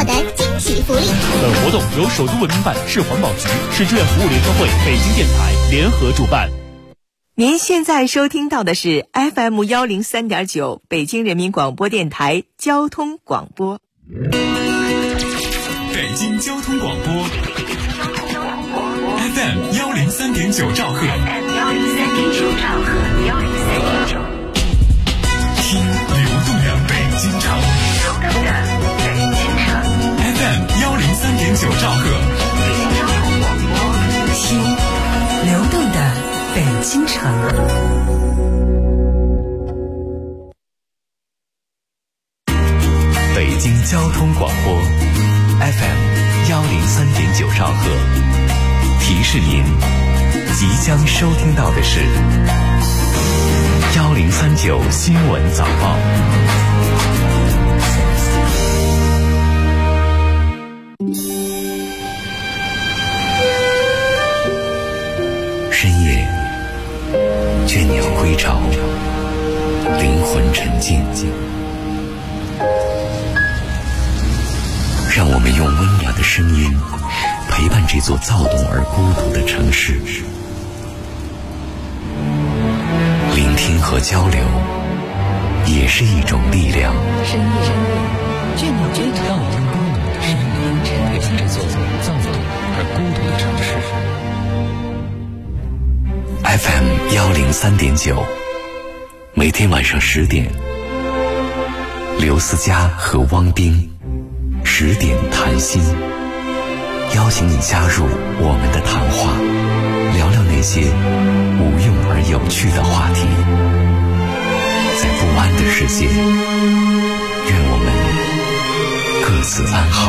获得惊喜福利。 本活动由首都文明办、市环保局、市志愿服务联合会、北京电台联合主办。 您现在收听到的是 FM103.9 北京人民广播电台交通广播。 北京交通广播 FM103.9 兆赫，听流动的北京城FM103.9 兆赫， 听流动的北京城。 北京交通广播 FM103.9 兆赫，提示您即将收听到的是1039新闻早报。深夜，倦鸟归巢，灵魂沉静。让我们用温暖的声音陪伴这座躁动而孤独的城市，聆听和交流也是一种力量。 深夜，倦鸟归巢，让我用温暖的声音陪伴这座躁动而孤独的城市。FM103.9，每天晚上10点，刘思佳和汪冰10点谈心，邀请你加入我们的谈话，聊聊那些无用而有趣的话题。在不安的世界，愿我们各自安好。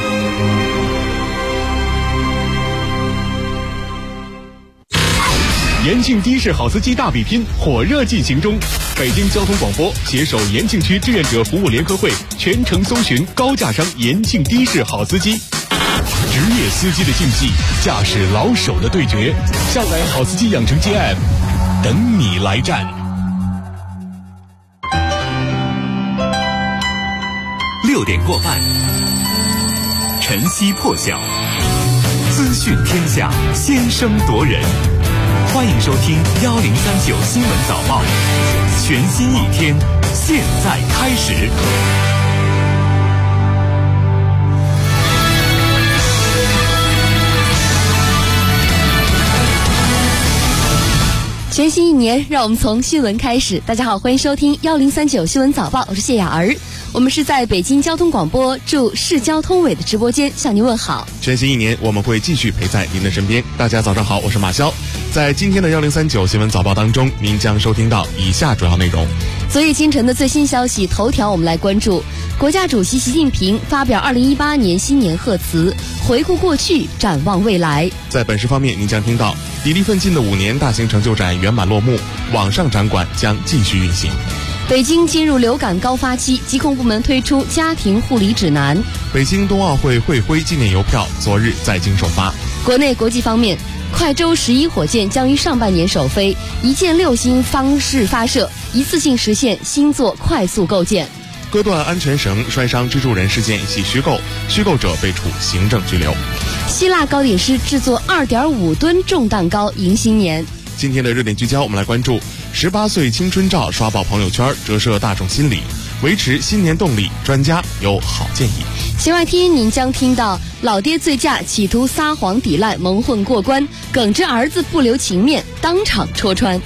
延庆的士好司机大比拼火热进行中，北京交通广播携手延庆区志愿者服务联合会全程搜寻高价商延庆的士好司机，职业司机的竞技，驾驶老手的对决，下载好司机养成记 App， 等你来战。 6点过半，晨曦破晓，资讯天下，先声夺人。欢迎收听1039新闻早报，全新一天，现在开始。 全新一年，让我们从新闻开始。大家好，欢迎收听1039新闻早报，我是谢雅儿。我们是在北京交通广播驻市交通委的直播间向您问好。 全新一年，我们会继续陪在您的身边。大家早上好，我是马潇。在今天的1039新闻早报当中，您将收听到以下主要内容。 昨夜今晨的最新消息头条，我们来关注国家主席习近平发表2018年新年贺词，回顾过去，展望未来。 在本市方面，您将听到砥砺奋进的5年大型成就展圆满落幕，网上展馆将继续运行。 北京进入流感高发期，疾控部门推出家庭护理指南。 北京冬奥会会徽纪念邮票昨日在京首发。 国内国际方面，快舟11火箭将于上半年首飞，一箭6星方式发射，一次性实现星座快速构建。 割断安全绳摔伤居住人事件系虚构，虚构者被处行政拘留。 希腊糕点师制作2.5吨重蛋糕迎新年。 今天的热点聚焦，我们来关注18岁青春照刷爆朋友圈，折射大众心理，维持新年动力，专家有好建议。 其外听您将听到老爹醉驾企图撒谎抵赖蒙混过关，耿直儿子不留情面当场戳穿。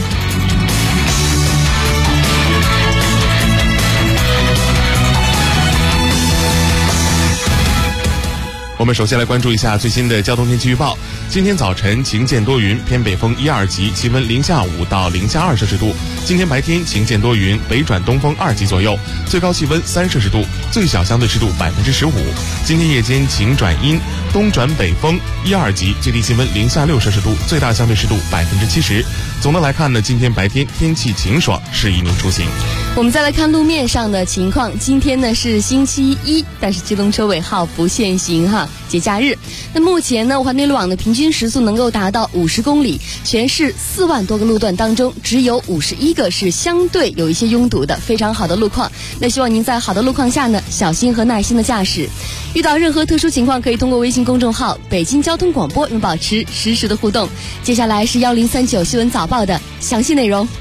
我们首先来关注一下最新的交通天气预报。今天早晨晴见多云，偏北风1、2级，气温零下5到零下2摄氏度。今天白天晴见多云，北转东风2级左右，最高气温3摄氏度，最小相对湿度15%。今天夜间晴转阴， 东转北风1、2级，最低气温零下6摄氏度，最大相对湿度70%。总的来看呢，今天白天天气晴爽，适宜您出行。 我们再来看路面上的情况，今天呢是星期一，但是机动车尾号不限行哈，节假日。那目前呢，环内路网的平均时速能够达到50公里，全市4万多个路段当中，只有51个是相对有一些拥堵的，非常好的路况。那希望您在好的路况下呢，小心和耐心的驾驶。遇到任何特殊情况，可以通过微信公众号北京交通广播，保持实时的互动。接下来是1039新闻早报的详细内容。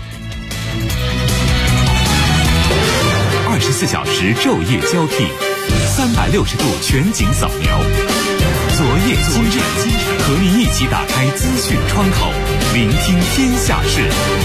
24小时昼夜交替，360度全景扫描，昨夜今日，和您一起打开资讯窗口，聆听天下事。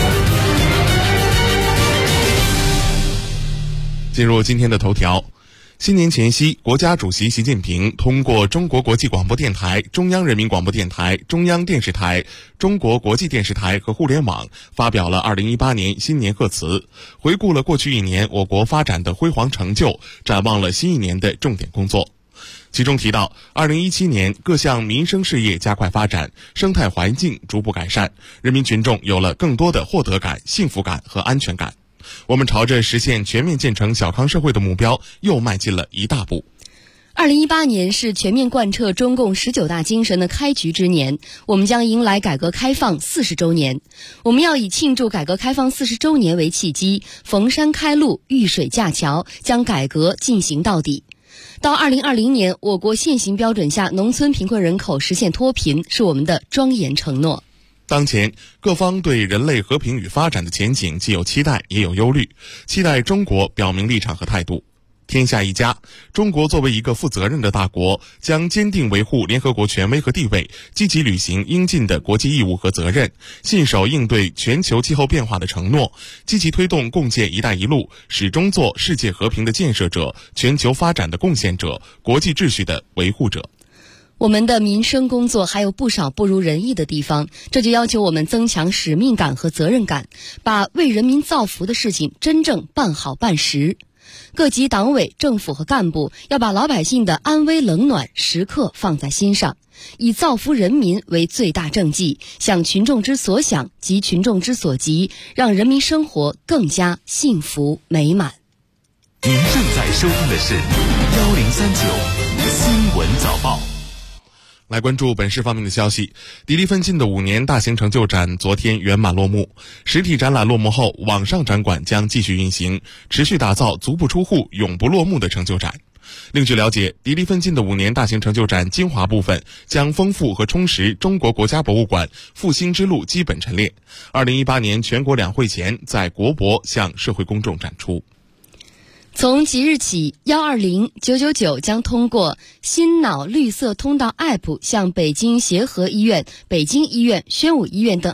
进入今天的头条。新年前夕，国家主席习近平通过中国国际广播电台、中央人民广播电台、中央电视台、中国国际电视台和互联网发表了2018年新年贺词，回顾了过去一年我国发展的辉煌成就，展望了新一年的重点工作。其中提到，2017年各项民生事业加快发展，生态环境逐步改善，人民群众有了更多的获得感、幸福感和安全感。我们朝着实现全面建成小康社会的目标又迈进了一大步。 2018年是全面贯彻中共19大精神的开局之年，我们将迎来改革开放40周年。我们要以庆祝改革开放40周年为契机，逢山开路，遇水架桥，将改革进行到底。到2020年，我国现行标准下农村贫困人口实现脱贫，是我们的庄严承诺。 当前，各方对人类和平与发展的前景既有期待，也有忧虑，期待中国表明立场和态度。天下一家，中国作为一个负责任的大国，将坚定维护联合国权威和地位，积极履行应尽的国际义务和责任，信守应对全球气候变化的承诺，积极推动共建“一带一路”，始终做世界和平的建设者、全球发展的贡献者、国际秩序的维护者。 我们的民生工作还有不少不如人意的地方，这就要求我们增强使命感和责任感，把为人民造福的事情真正办好办实。各级党委、政府和干部要把老百姓的安危冷暖时刻放在心上，以造福人民为最大政绩，想群众之所想，急群众之所急，让人民生活更加幸福美满。 您正在收听的是1039新闻早报。 来关注本市方面的消息，砥砺奋进的5年大型成就展昨天圆满落幕。实体展览落幕后，网上展馆将继续运行，持续打造足不出户、永不落幕的成就展。另据了解，砥砺奋进的5年大型成就展精华部分将丰富和充实中国国家博物馆复兴之路基本陈列，2018年全国两会前在国博向社会公众展出。 从即日起，120-999将通过新脑绿色通道 App 向北京协和医院、北京医院、宣武医院等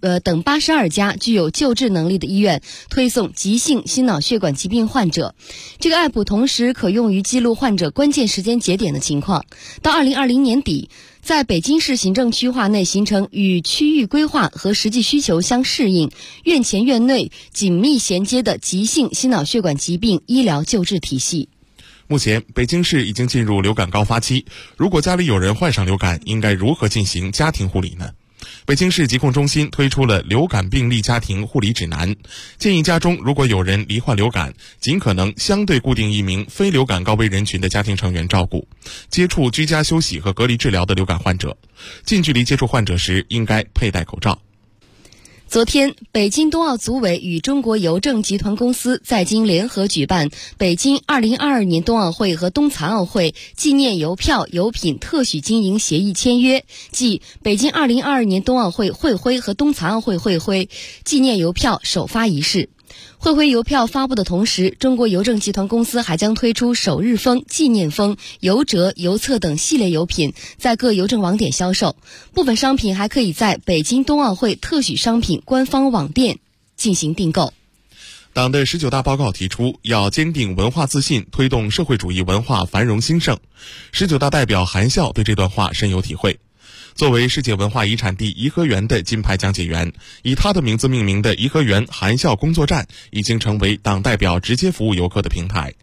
82家具有救治能力的医院推送急性心脑血管疾病患者。这个 App 同时可用于记录患者关键时间节点的情况。到2020年底，在北京市行政区划内形成与区域规划和实际需求相适应、院前院内紧密衔接的急性心脑血管疾病医疗救治体系。 目前，北京市已经进入流感高发期，如果家里有人患上流感，应该如何进行家庭护理呢？北京市疾控中心推出了流感病例家庭护理指南，建议家中如果有人罹患流感，尽可能相对固定一名非流感高危人群的家庭成员照顾，接触居家休息和隔离治疗的流感患者，近距离接触患者时应该佩戴口罩。 昨天，北京冬奥组委与中国邮政集团公司在京联合举办北京2022年冬奥会和冬残奥会纪念邮票邮品特许经营协议签约暨北京2022年冬奥会会徽和冬残奥会会徽纪念邮票首发仪式。会徽邮票发布的同时，中国邮政集团公司还将推出首日封、纪念封、邮折、邮册等系列邮品，在各邮政网点销售。部分商品还可以在北京冬奥会特许商品官方网店进行订购。 党的19大报告提出，要坚定文化自信，推动社会主义文化繁荣兴盛。19大代表韩笑对这段话深有体会。作为世界文化遗产地颐和园的金牌讲解员，以他的名字命名的颐和园韩笑工作站已经成为党代表直接服务游客的平台。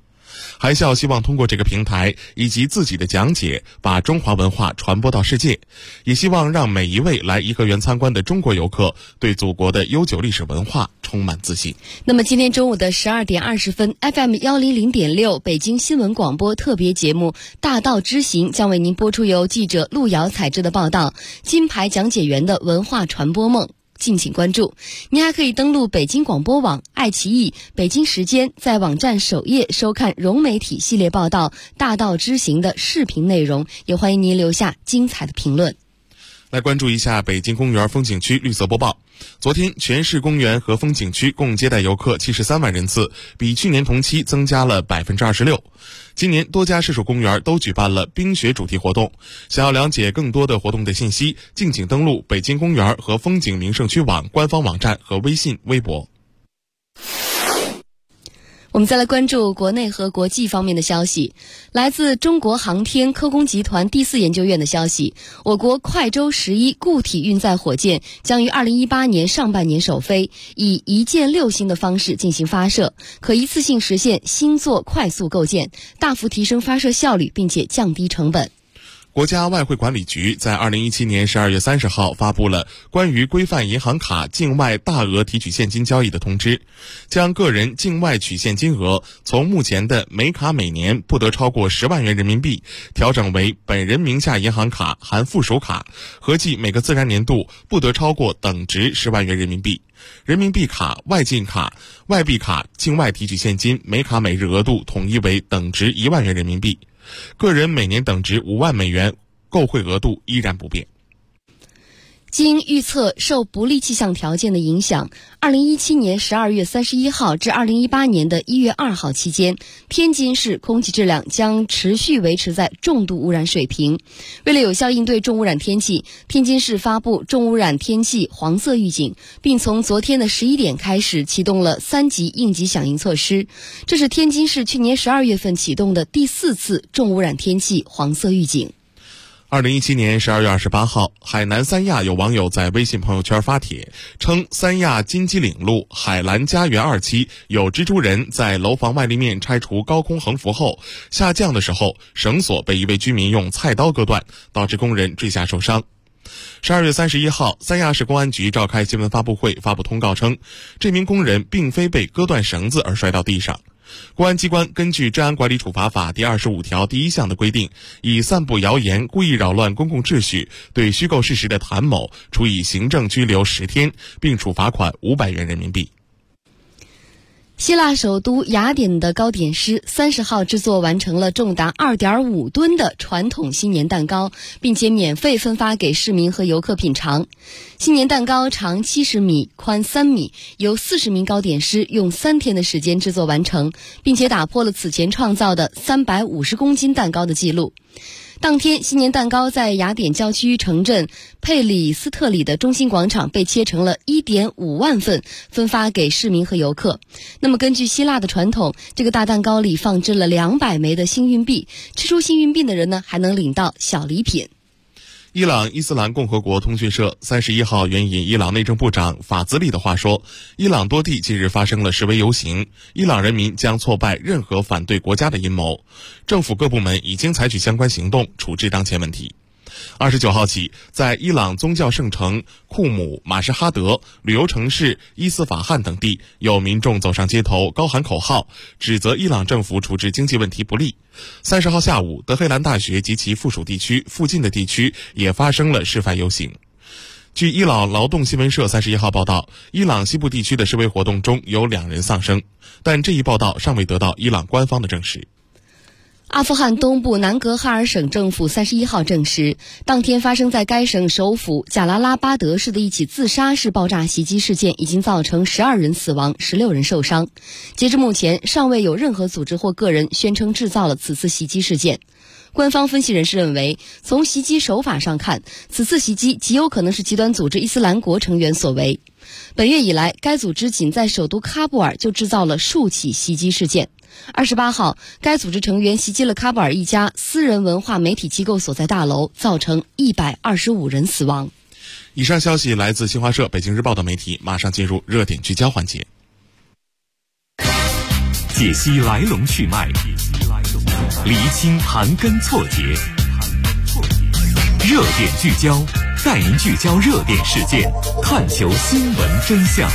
海校希望通过这个平台以及自己的讲解，把中华文化传播到世界，也希望让每一位来颐和园参观的中国游客对祖国的悠久历史文化充满自信。 那么今天中午的12点20分 FM 100.6北京新闻广播特别节目《大道之行》将为您播出由记者陆瑶采制的报道，金牌讲解员的文化传播梦，敬请关注。您还可以登录北京广播网、爱奇艺、北京时间，在网站首页收看融媒体系列报道《大道之行》的视频内容，也欢迎您留下精彩的评论。 来关注一下北京公园风景区绿色播报。昨天，全市公园和风景区共接待游客73万人次，比去年同期增加了26%。今年多家市属公园都举办了冰雪主题活动。想要了解更多的活动的信息，敬请登录北京公园和风景名胜区网官方网站和微信、微博。 我们再来关注国内和国际方面的消息。来自中国航天科工集团第4研究院的消息，我国快舟11固体运载火箭将于2018年上半年首飞，以1箭6星的方式进行发射，可一次性实现星座快速构建，大幅提升发射效率，并且降低成本。 国家外汇管理局在2017年12月30号发布了关于规范银行卡境外大额提取现金交易的通知，将个人境外取现金额从目前的每卡每年不得超过10万元人民币，调整为本人名下银行卡含附属卡，合计每个自然年度不得超过等值10万元人民币。人民币卡、外进卡、外币卡境外提取现金每卡每日额度统一为等值1万元人民币。个人每年等值5万美元，购汇额度依然不变。 经预测受不利气象条件的影响，2017年12月31号至2018年的1月2号期间，天津市空气质量将持续维持在重度污染水平。为了有效应对重污染天气，天津市发布重污染天气黄色预警，并从昨天的11点开始启动了3级应急响应措施。这是天津市去年12月份启动的第4次重污染天气黄色预警。 2017年12月28号，海南三亚有网友在微信朋友圈发帖称，三亚金鸡岭路海蓝家园2期有蜘蛛人在楼房外立面拆除高空横幅后，下降的时候绳索被一位居民用菜刀割断，导致工人坠下受伤。12月31号，三亚市公安局召开新闻发布会，发布通告称，这名工人并非被割断绳子而摔到地上。公安机关根据《治安管理处罚法》第25条第1项的规定，以散布谣言、故意扰乱公共秩序，对虚构事实的谭某处以行政拘留10天，并处罚款500元人民币。 希腊首都雅典的糕点师30号制作完成了重达2.5吨的传统新年蛋糕，并且免费分发给市民和游客品尝。新年蛋糕长70米，宽3米，由40名糕点师用3天的时间制作完成，并且打破了此前创造的350公斤蛋糕的记录。当天，新年蛋糕在雅典郊区城镇佩里斯特里的中心广场被切成了1.5万份，分发给市民和游客。那么根据希腊的传统，这个大蛋糕里放置了200枚的幸运币，吃出幸运币的人呢，还能领到小礼品。 伊朗伊斯兰共和国通讯社31号援引伊朗内政部长法兹利的话说，伊朗多地近日发生了示威游行，伊朗人民将挫败任何反对国家的阴谋，政府各部门已经采取相关行动处置当前问题。29号起，在伊朗宗教圣城库姆、马什哈德、旅游城市伊斯法罕等地，有民众走上街头高喊口号，指责伊朗政府处置经济问题不力。30号下午，德黑兰大学及其附属地区附近的地区也发生了示范游行。据伊朗劳动新闻社31号报道，伊朗西部地区的示威活动中有2人丧生，但这一报道尚未得到伊朗官方的证实。 阿富汗东部南格哈尔省政府31号证实，当天发生在该省首府贾拉拉巴德市的一起自杀式爆炸袭击事件已经造成12人死亡，16人受伤。截至目前，尚未有任何组织或个人宣称制造了此次袭击事件。官方分析人士认为，从袭击手法上看，此次袭击极有可能是极端组织伊斯兰国成员所为。本月以来，该组织仅在首都喀布尔就制造了数起袭击事件。28号，该组织成员袭击了喀布尔一家私人文化媒体机构所在大楼，造成125人死亡。 以上消息来自新华社、北京日报的媒体，马上进入热点聚焦环节。 解析来龙去脉，厘清盘根错节，热点聚焦，带您聚焦热点事件，探求新闻真相。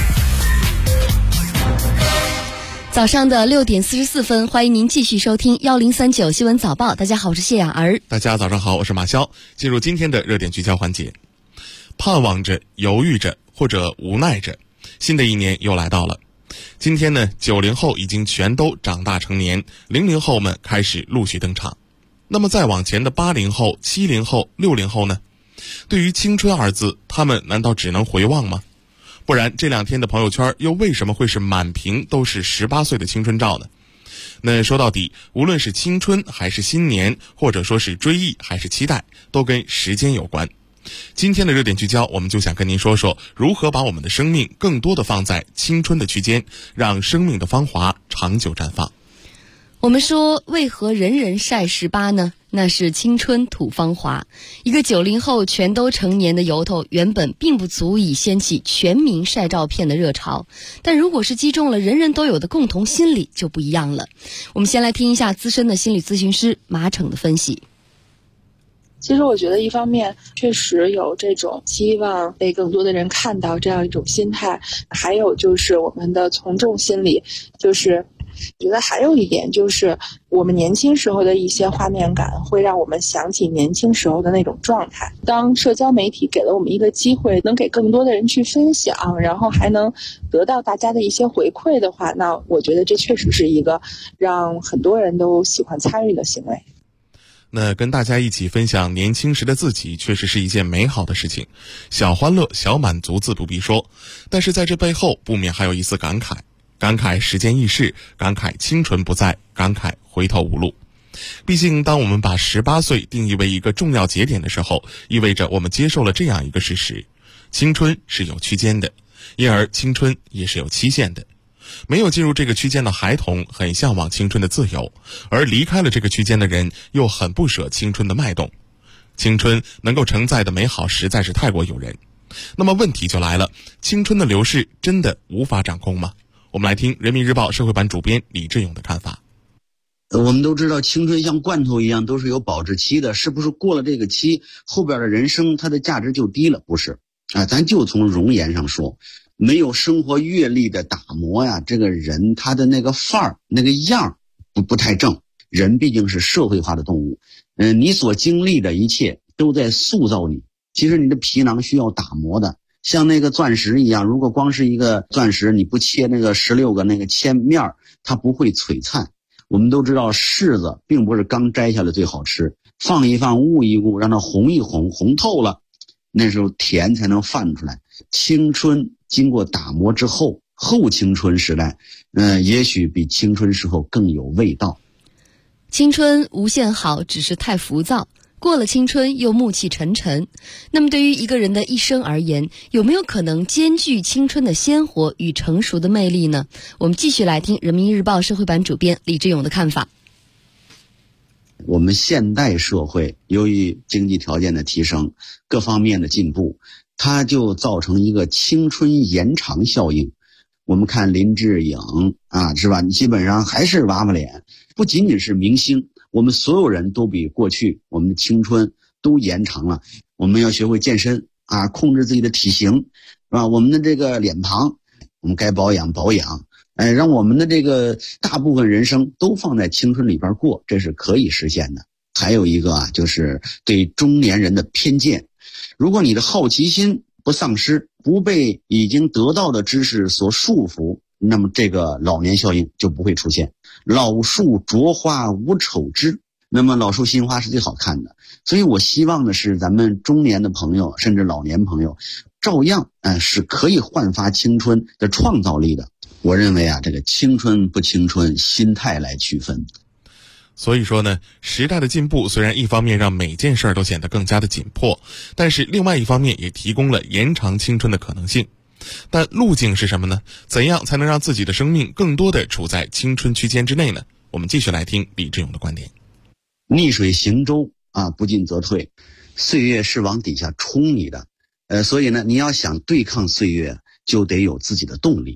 早上的6点44分，欢迎您继续收听1039新闻早报。大家好，我是谢雅儿。 大家早上好，我是马潇。进入今天的热点聚焦环节，盼望着、犹豫着或者无奈着，新的一年又来到了。今天呢，90后已经全都长大成年，00后们开始陆续登场。那么再往前的80后、70后、60后呢？对于青春二字，他们难道只能回望吗？不然这2天的朋友圈又为什么会是满屏都是18岁的青春照呢？那说到底，无论是青春还是新年，或者说是追忆还是期待，都跟时间有关。今天的热点聚焦，我们就想跟您说说如何把我们的生命更多的放在青春的区间，让生命的芳华长久绽放。 我们说，为何人人晒18呢？那是青春吐芳华。一个90后全都成年的由头，原本并不足以掀起全民晒照片的热潮，但如果是击中了人人都有的共同心理，就不一样了。我们先来听一下资深的心理咨询师马骋的分析。 其实我觉得一方面确实有这种希望被更多的人看到这样一种心态，还有就是我们的从众心理，就是觉得还有一点就是我们年轻时候的一些画面感会让我们想起年轻时候的那种状态。当社交媒体给了我们一个机会，能给更多的人去分享，然后还能得到大家的一些回馈的话，那我觉得这确实是一个让很多人都喜欢参与的行为。 那跟大家一起分享年轻时的自己，确实是一件美好的事情，小欢乐、小满足自不必说。但是在这背后，不免还有一丝感慨，感慨时间易逝，感慨清纯不在，感慨回头无路。毕竟当我们把18岁定义为一个重要节点的时候，意味着我们接受了这样一个事实：青春是有区间的，因而青春也是有期限的。没有进入这个区间的孩童很向往青春的自由，而离开了这个区间的人又很不舍青春的脉动。青春能够承载的美好实在是太过诱人。那么问题就来了，青春的流逝真的无法掌控吗？我们来听人民日报社会版主编李志勇的看法。 我们都知道青春像罐头一样都是有保质期的，是不是过了这个期，后边的人生它的价值就低了？不是啊，咱就从容颜上说，没有生活阅历的打磨呀，这个人他的那个范儿那个样不太正。人毕竟是社会化的动物，你所经历的一切都在塑造你。其实你的皮囊需要打磨的，像那个钻石一样，如果光是一个钻石，你不切那个16个那个切面，它不会璀璨。我们都知道柿子并不是刚摘下来最好吃，放一放捂一捂，让它红一红，红透了，那时候甜才能泛出来。青春经过打磨之后，后青春时代也许比青春时候更有味道。 青春无限好，只是太浮躁，过了青春又暮气沉沉。那么对于一个人的一生而言，有没有可能兼具青春的鲜活与成熟的魅力呢？我们继续来听人民日报社会版主编李志勇的看法。 我们现代社会由于经济条件的提升，各方面的进步，它就造成一个青春延长效应。我们看林志颖啊，是吧？基本上还是娃娃脸，不仅仅是明星，我们所有人都比过去我们的青春都延长了。我们要学会健身啊，控制自己的体型，是吧？我们的这个脸庞，我们该保养保养，让我们的这个大部分人生都放在青春里边过，这是可以实现的。还有一个啊，就是对中年人的偏见。如果你的好奇心不丧失，不被已经得到的知识所束缚，那么这个老年效应就不会出现。老树着花无丑枝，那么老树新花是最好看的。所以我希望的是咱们中年的朋友甚至老年朋友照样是可以焕发青春的创造力的。我认为啊，这个青春不青春，心态来区分。 所以说呢，时代的进步虽然一方面让每件事都显得更加的紧迫，但是另外一方面也提供了延长青春的可能性。但路径是什么呢？怎样才能让自己的生命更多的处在青春区间之内呢？我们继续来听李志勇的观点。 逆水行舟啊，不进则退，岁月是往底下冲你的，所以呢，你要想对抗岁月，就得有自己的动力。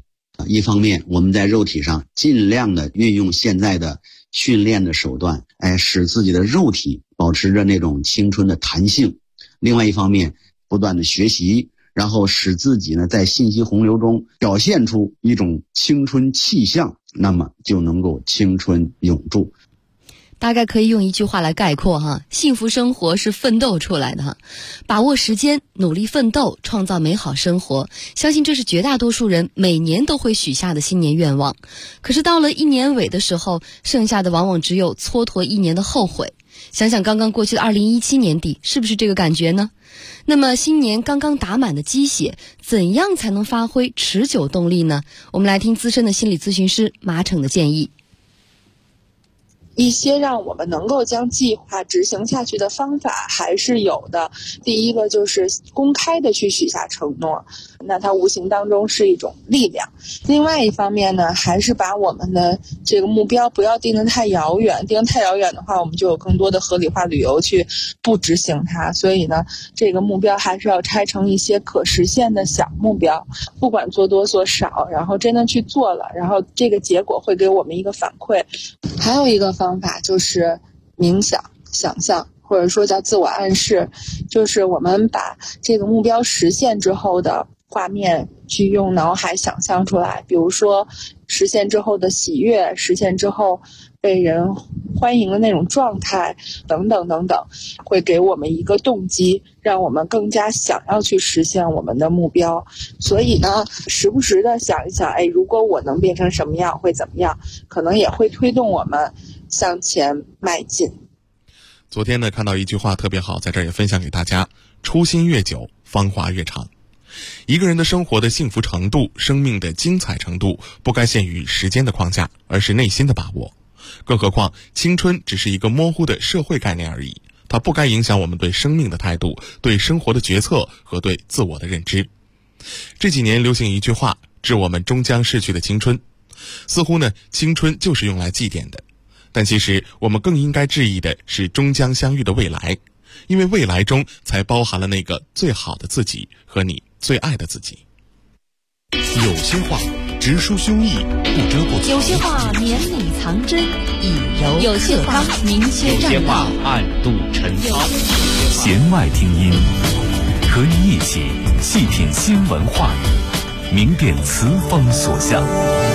一方面我们在肉体上尽量的运用现在的训练的手段，使自己的肉体保持着那种青春的弹性；另外一方面不断的学习，然后使自己呢在信息洪流中表现出一种青春气象，那么就能够青春永驻。 大概可以用一句话来概括哈，幸福生活是奋斗出来的哈，把握时间，努力奋斗，创造美好生活，相信这是绝大多数人每年都会许下的新年愿望。可是到了一年尾的时候，剩下的往往只有蹉跎一年的后悔。想想刚刚过去的2017年底，是不是这个感觉呢？那么新年刚刚打满的鸡血，怎样才能发挥持久动力呢？我们来听资深的心理咨询师马骋的建议。 一些让我们能够将计划执行下去的方法还是有的。第一个就是公开的去许下承诺，那它无形当中是一种力量。另外一方面呢，还是把我们的这个目标不要定得太遥远，定得太遥远的话，我们就有更多的合理化理由去不执行它。所以呢，这个目标还是要拆成一些可实现的小目标，不管做多做少，然后真的去做了，然后这个结果会给我们一个反馈。还有一个方法就是冥想、想象，或者说叫自我暗示，就是我们把这个目标实现之后的画面去用脑海想象出来，比如说实现之后的喜悦，实现之后被人欢迎的那种状态等等等等，会给我们一个动机，让我们更加想要去实现我们的目标。所以呢，时不时的想一想，如果我能变成什么样会怎么样，可能也会推动我们向前迈进。 昨天呢，看到一句话特别好，在这儿也分享给大家：初心越久，芳华越长。一个人的生活的幸福程度，生命的精彩程度，不该限于时间的框架，而是内心的把握。更何况青春只是一个模糊的社会概念而已，它不该影响我们对生命的态度，对生活的决策和对自我的认知。这几年流行一句话，致我们终将逝去的青春。似乎呢，青春就是用来祭奠的，但其实我们更应该致意的是终将相遇的未来，因为未来中才包含了那个最好的自己和你最爱的自己。 有些话直抒胸臆，不遮不藏； 有些话绵里藏针，以柔有些话明确有些话暗度陈仓。 弦外听音，和你一起细品新闻话语，明辨词风所向。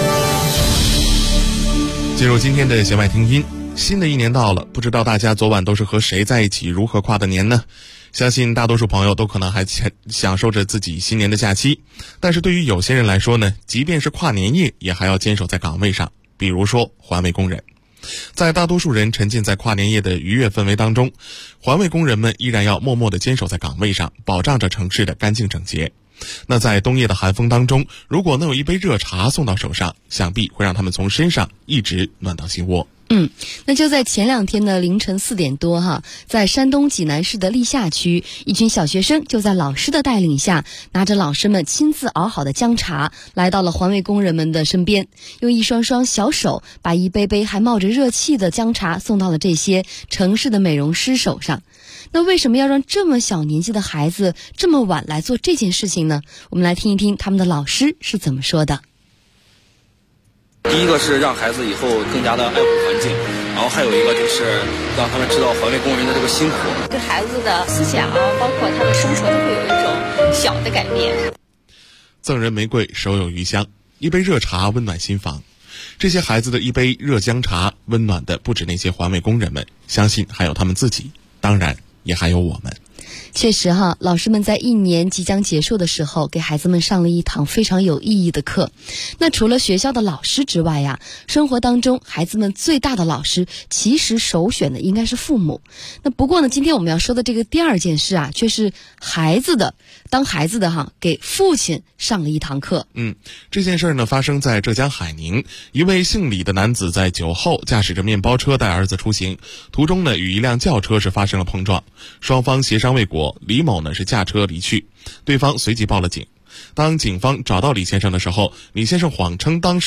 进入今天的弦外听音，新的一年到了，不知道大家昨晚都是和谁在一起，如何跨的年呢？相信大多数朋友都可能还享受着自己新年的假期，但是对于有些人来说呢，即便是跨年夜也还要坚守在岗位上，比如说环卫工人。在大多数人沉浸在跨年夜的愉悦氛围当中，环卫工人们依然要默默地坚守在岗位上，保障着城市的干净整洁。那在冬夜的寒风当中，如果能有一杯热茶送到手上，想必会让他们从身上一直暖到心窝。 那就在前2天的凌晨4点多哈，在山东济南市的历下区，一群小学生就在老师的带领下，拿着老师们亲自熬好的姜茶，来到了环卫工人们的身边，用一双双小手把一杯杯还冒着热气的姜茶送到了这些城市的美容师手上。那为什么要让这么小年纪的孩子这么晚来做这件事情呢？我们来听一听他们的老师是怎么说的。 第一个是让孩子以后更加的爱护环境，然后还有一个就是让他们知道环卫工人的这个辛苦， 对孩子的思想包括他的生活都会有一种小的改变。 赠人玫瑰，手有余香，一杯热茶温暖心房。这些孩子的一杯热姜茶，温暖的不止那些环卫工人们，相信还有他们自己，当然也还有我们。 确实哈，老师们在一年即将结束的时候，给孩子们上了一堂非常有意义的课。那除了学校的老师之外呀，生活当中孩子们最大的老师，其实首选的应该是父母。那不过呢，今天我们要说的这个第2件事啊，却是当孩子的哈，给父亲上了一堂课。 这件事呢，发生在浙江海宁，一位姓李的男子在酒后驾驶着面包车带儿子出行，途中呢与一辆轿车是发生了碰撞，双方协商未果，李某呢是驾车离去，对方随即报了警。当警方找到李先生的时候，李先生谎称当时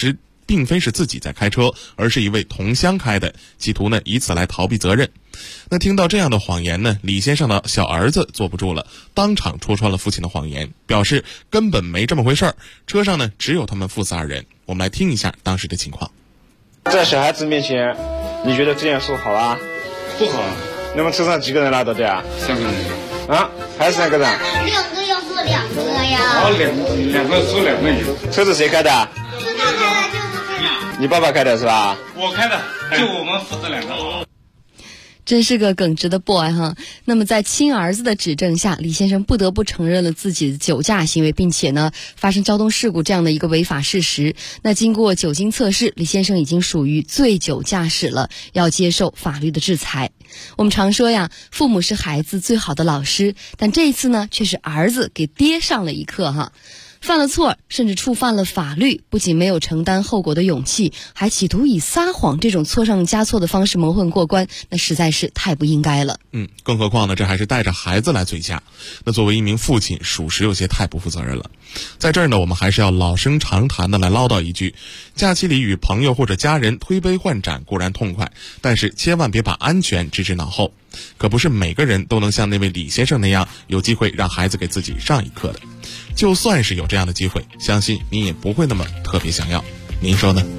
并非是自己在开车，而是一位同乡开的，企图呢以此来逃避责任。那听到这样的谎言呢，李先生的小儿子坐不住了，当场戳穿了父亲的谎言，表示根本没这么回事儿，车上呢只有他们父子2人。我们来听一下当时的情况。 在小孩子面前，你觉得这样说好啊？ 不好。 那么车上几个人拉的队啊 ？3个人。 啊，还是3个人 ？2个要坐2个呀。 哦，2个坐2个人。 车子谁开的？ 是他开的，就是开的。 你爸爸开的是吧？ 我开的，就我们父子2个。 真是个耿直的 boy 哈。那么在亲儿子的指证下，李先生不得不承认了自己的酒驾行为，并且呢发生交通事故这样的一个违法事实。那经过酒精测试，李先生已经属于醉酒驾驶了，要接受法律的制裁。我们常说呀，父母是孩子最好的老师，但这一次呢却是儿子给爹上了一课哈。犯了错，甚至触犯了法律，不仅没有承担后果的勇气，还企图以撒谎这种错上加错的方式蒙混过关，那实在是太不应该了。 更何况呢，这还是带着孩子来醉驾，那作为一名父亲，属实有些太不负责任了。在这儿呢，我们还是要老生常谈的来唠叨一句：假期里与朋友或者家人推杯换盏固然痛快，但是千万别把安全置之脑后。可不是每个人都能像那位李先生那样有机会让孩子给自己上一课的。就算是有这样的机会，相信你也不会那么特别想要。您说呢？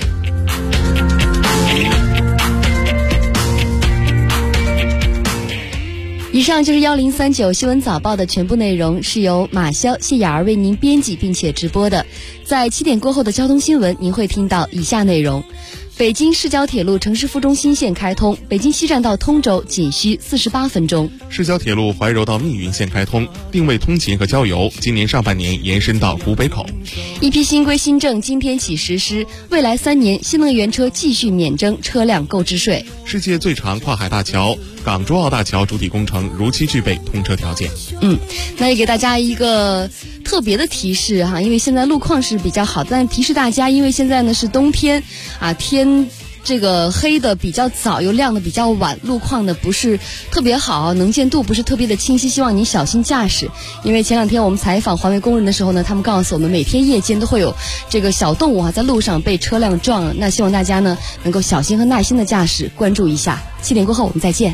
以上就是1039新闻早报的全部内容，是由马潇、谢雅儿为您编辑并且直播的。在7点过后的交通新闻，您会听到以下内容：北京市郊铁路城市附中新线开通，北京西站到通州仅需48分钟。 市郊铁路怀柔到密云线开通，定位通勤和郊游，今年上半年延伸到古北口。 一批新规新政今天起实施，未来3年新能源车继续免征车辆购置税。 世界最长跨海大桥港珠澳大桥主体工程如期具备通车条件。 那也给大家一个特别的提示哈，因为现在路况是比较好，但提示大家，因为现在呢是冬天啊，天这个黑的比较早，又亮的比较晚，路况呢不是特别好，能见度不是特别的清晰，希望你小心驾驶。因为前2天我们采访环卫工人的时候呢，他们告诉我们，每天夜间都会有这个小动物啊在路上被车辆撞了，那希望大家呢能够小心和耐心的驾驶，关注一下。7点过后我们再见。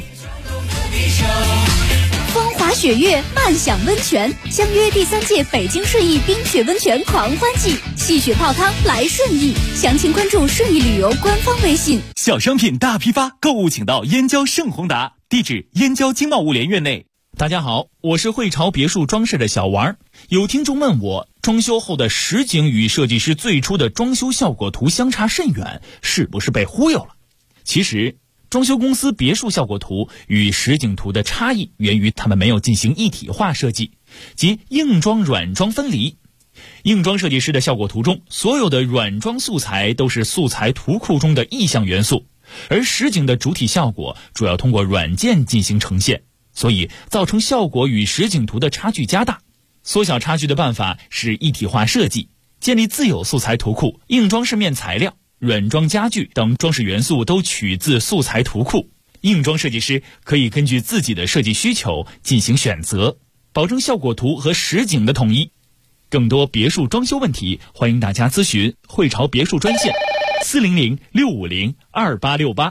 风华雪月，漫享温泉，相约第3届北京顺义冰雪温泉狂欢季，戏雪泡汤来顺义，详情关注顺义旅游官方微信。 小商品大批发，购物请到燕郊盛宏达，地址燕郊经贸物联院内。大家好，我是汇潮别墅装饰的小王。有听众问我，装修后的实景与设计师最初的装修效果图相差甚远，是不是被忽悠了？其实装修公司别墅效果图与实景图的差异源于他们没有进行一体化设计，即硬装软装分离。硬装设计师的效果图中，所有的软装素材都是素材图库中的意象元素，而实景的主体效果主要通过软件进行呈现，所以造成效果与实景图的差距加大。缩小差距的办法是一体化设计，建立自有素材图库，硬装饰面材料、软装家具等装饰元素都取自素材图库，硬装设计师可以根据自己的设计需求进行选择，保证效果图和实景的统一。更多别墅装修问题，欢迎大家咨询汇潮别墅专线400-650-2868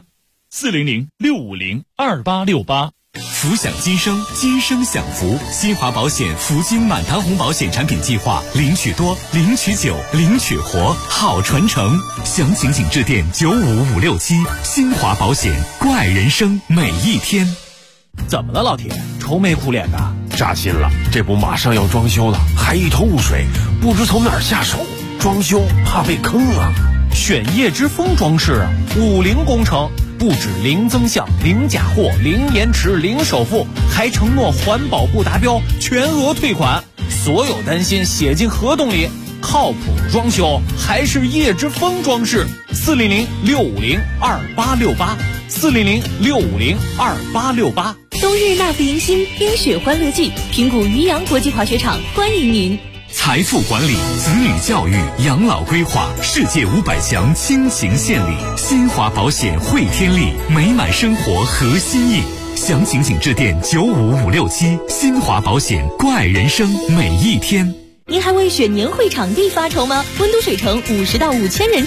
400-650-2868。 福享今生，今生享福。新华保险福金满堂红保险产品计划，领取多，领取久，领取活，好传承。详情请致电95567。新华保险，关爱人生每一天。 怎么了，老铁？愁眉苦脸的？ 扎心了，这不马上要装修了，还一头雾水，不知从哪儿下手。装修怕被坑啊！ 选叶之峰装饰啊，50工程，不止零增项、零假货、零延迟、零首付，还承诺环保不达标全额退款，所有担心写进合同里。靠谱装修还是叶之峰装饰。400-650-2868 400-650-2868。 冬日那不迎新冰雪欢乐季，平谷渔阳国际滑雪场欢迎您。 财富管理、子女教育、养老规划，世界500强倾情献礼。新华保险汇天利，美满生活合心意。详情请致电95567。新华保险，关爱人生每一天。 您还为选年会场地发愁吗？温都水城50到5000人